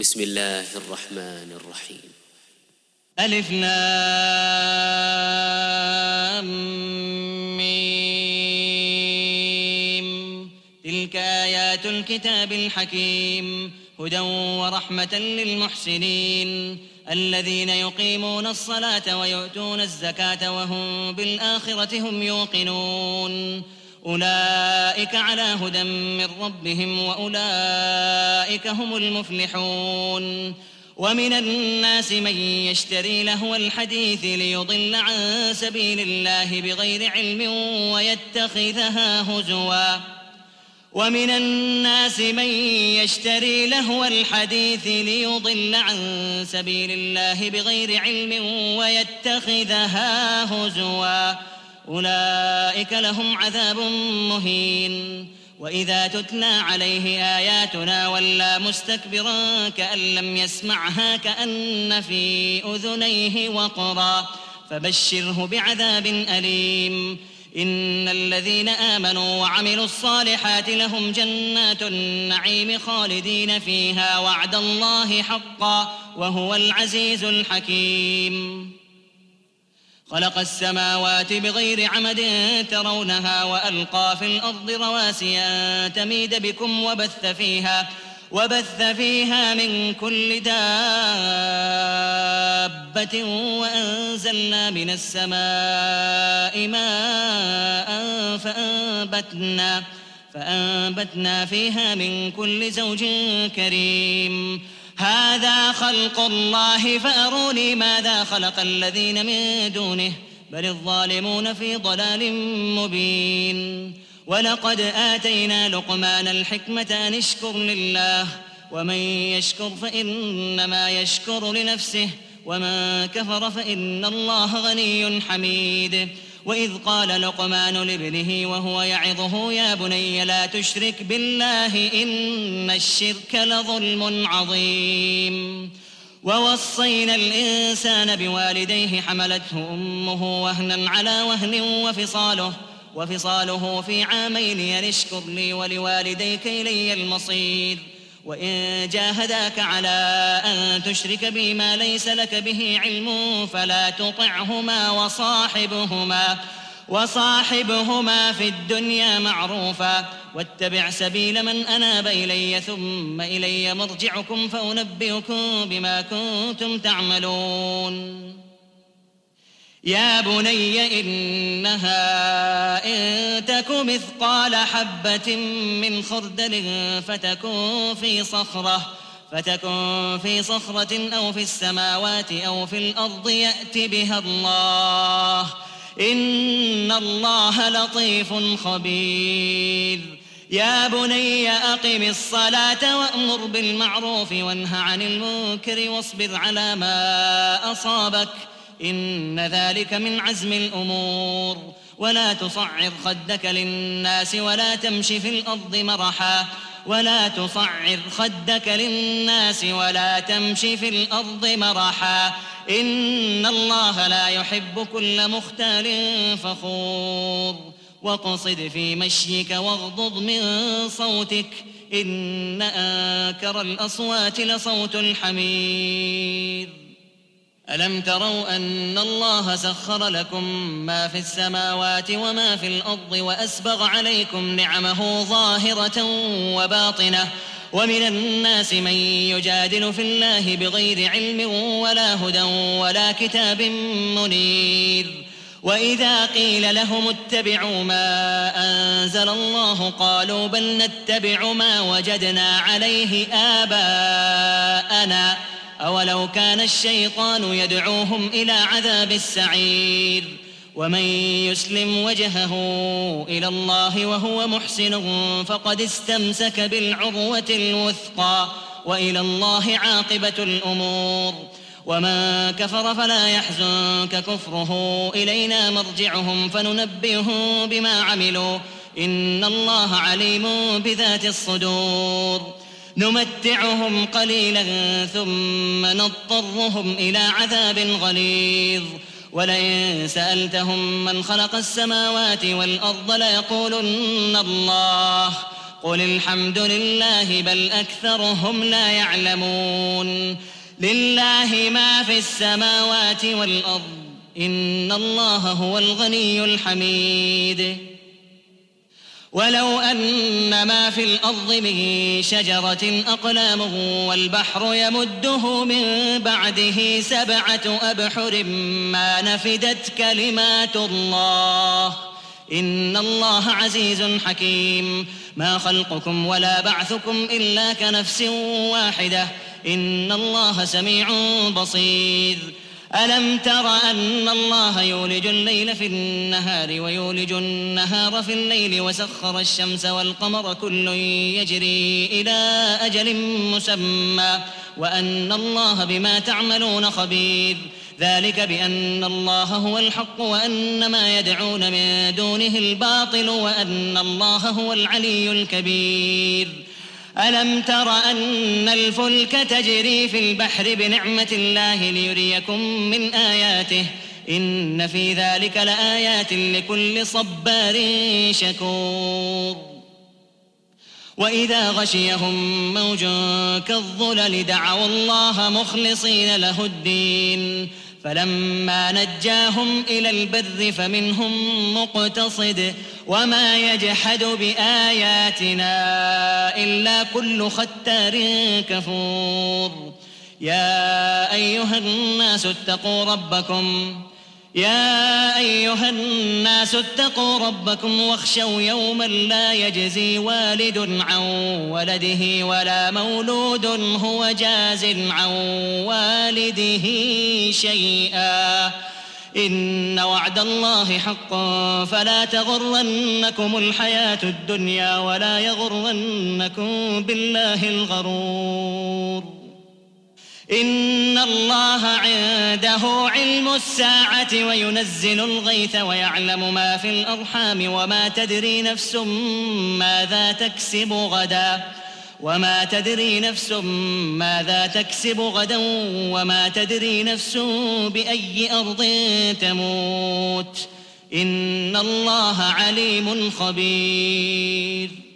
بسم الله الرحمن الرحيم. ألف لام ميم. تلك آيات الكتاب الحكيم هدى ورحمة للمحسنين الذين يقيمون الصلاة ويؤتون الزكاة وهم بالآخرة هم يوقنون أولئك على هدى من ربهم وأولئك هم المفلحون. ومن الناس من يشتري لهو الحديث ليضل عن سبيل الله بغير علم ويتخذها هزوا ومن الناس من يشتري لهو الحديث ليضل عن سبيل الله بغير علم ويتخذها هزوا أولئك لهم عذاب مهين. وإذا تتلى عليه آياتنا ولى مستكبرا كأن لم يسمعها كأن في أذنيه وقرا فبشره بعذاب أليم. إن الذين آمنوا وعملوا الصالحات لهم جنات النعيم خالدين فيها وعد الله حقا وهو العزيز الحكيم. خلق السماوات بغير عمد ترونها وألقى في الأرض رواسي أن تميد بكم وبث فيها من كل دابة وأنزلنا من السماء ماء فأنبتنا فيها من كل زوج كريم. هذا خلق الله فأروني ماذا خلق الذين من دونه بل الظالمون في ضلال مبين. ولقد آتينا لقمان الحكمة أن اشكر لله ومن يشكر فإنما يشكر لنفسه ومن كفر فإن الله غني حميد. وإذ قال لقمان لابنه وهو يعظه يا بني لا تشرك بالله إن الشرك لظلم عظيم. ووصينا الإنسان بوالديه حملته أمه وهنا على وهن وفصاله في عامين أن اشكر لي ولوالديك إلي المصير. وإن جاهداك على أن تشرك بي ما ليس لك به علم فلا تطعهما وصاحبهما في الدنيا معروفا واتبع سبيل من أناب إلي ثم إلي مرجعكم فأنبئكم بما كنتم تعملون. يا بني إنها إن تك مثقال حبة من خردل فتكن في صخرة أو في السماوات أو في الأرض يأت بها الله إن الله لطيف خبير. يا بني أقم الصلاة وأمر بالمعروف وانه عن المنكر واصبر على ما أصابك إن ذلك من عزم الأمور. ولا تصعر خدك للناس ولا تمش في الأرض مرحا إن الله لا يحب كل مختال فخور. واقصد في مشيك واغضض من صوتك إن أنكر الأصوات لصوت الحمير. ألم تروا أن الله سخر لكم ما في السماوات وما في الأرض وأسبغ عليكم نعمه ظاهرة وباطنة ومن الناس من يجادل في الله بغير علم ولا هدى ولا كتاب منير. وإذا قيل لهم اتبعوا ما أنزل الله قالوا بل نتبع ما وجدنا عليه آباءنا أولو كان الشيطان يدعوهم إلى عذاب السعير. ومن يسلم وجهه إلى الله وهو محسن فقد استمسك بالعروة الوثقى وإلى الله عاقبة الأمور. ومن كفر فلا يحزنك كفره إلينا مرجعهم فننبئهم بما عملوا إن الله عليم بذات الصدور. نمتعهم قليلا ثم نضطرهم إلى عذاب غليظ. ولئن سألتهم من خلق السماوات والأرض ليقولن الله قل الحمد لله بل أكثرهم لا يعلمون لله ما في السماوات والأرض إن الله هو الغني الحميد ولو أن ما في الأرض من شجرة أقلام والبحر يمده من بعده 7 أبحر ما نفدت كلمات الله إن الله عزيز حكيم ما خلقكم ولا بعثكم إلا كنفس واحدة إن الله سميع بصير ألم تر أن الله يولج الليل في النهار ويولج النهار في الليل وسخر الشمس والقمر كل يجري إلى أجل مسمى وأن الله بما تعملون خبير ذلك بأن الله هو الحق وأن ما يدعون من دونه الباطل وأن الله هو العلي الكبير ألم تر أن الفلك تجري في البحر بنعمة الله ليريكم من آياته إن في ذلك لآيات لكل صبار شكور وإذا غشيهم موج كالظلل دعوا الله مخلصين له الدين فلما نجاهم إلى البر فمنهم مقتصد وما يجحد بآياتنا إلا كل ختار كفور يا أيها الناس اتقوا ربكم واخشوا يوما لا يجزي والد عن ولده ولا مولود هو جاز عن والده شيئا إن وعد الله حق فلا تغرنكم الحياة الدنيا ولا يغرنكم بالله الغرور إن الله عنده علم الساعة وينزل الغيث ويعلم ما في الأرحام وما تدري نفس ماذا تكسب غدا وما تدري نفس بأي أرض تموت إن الله عليم خبير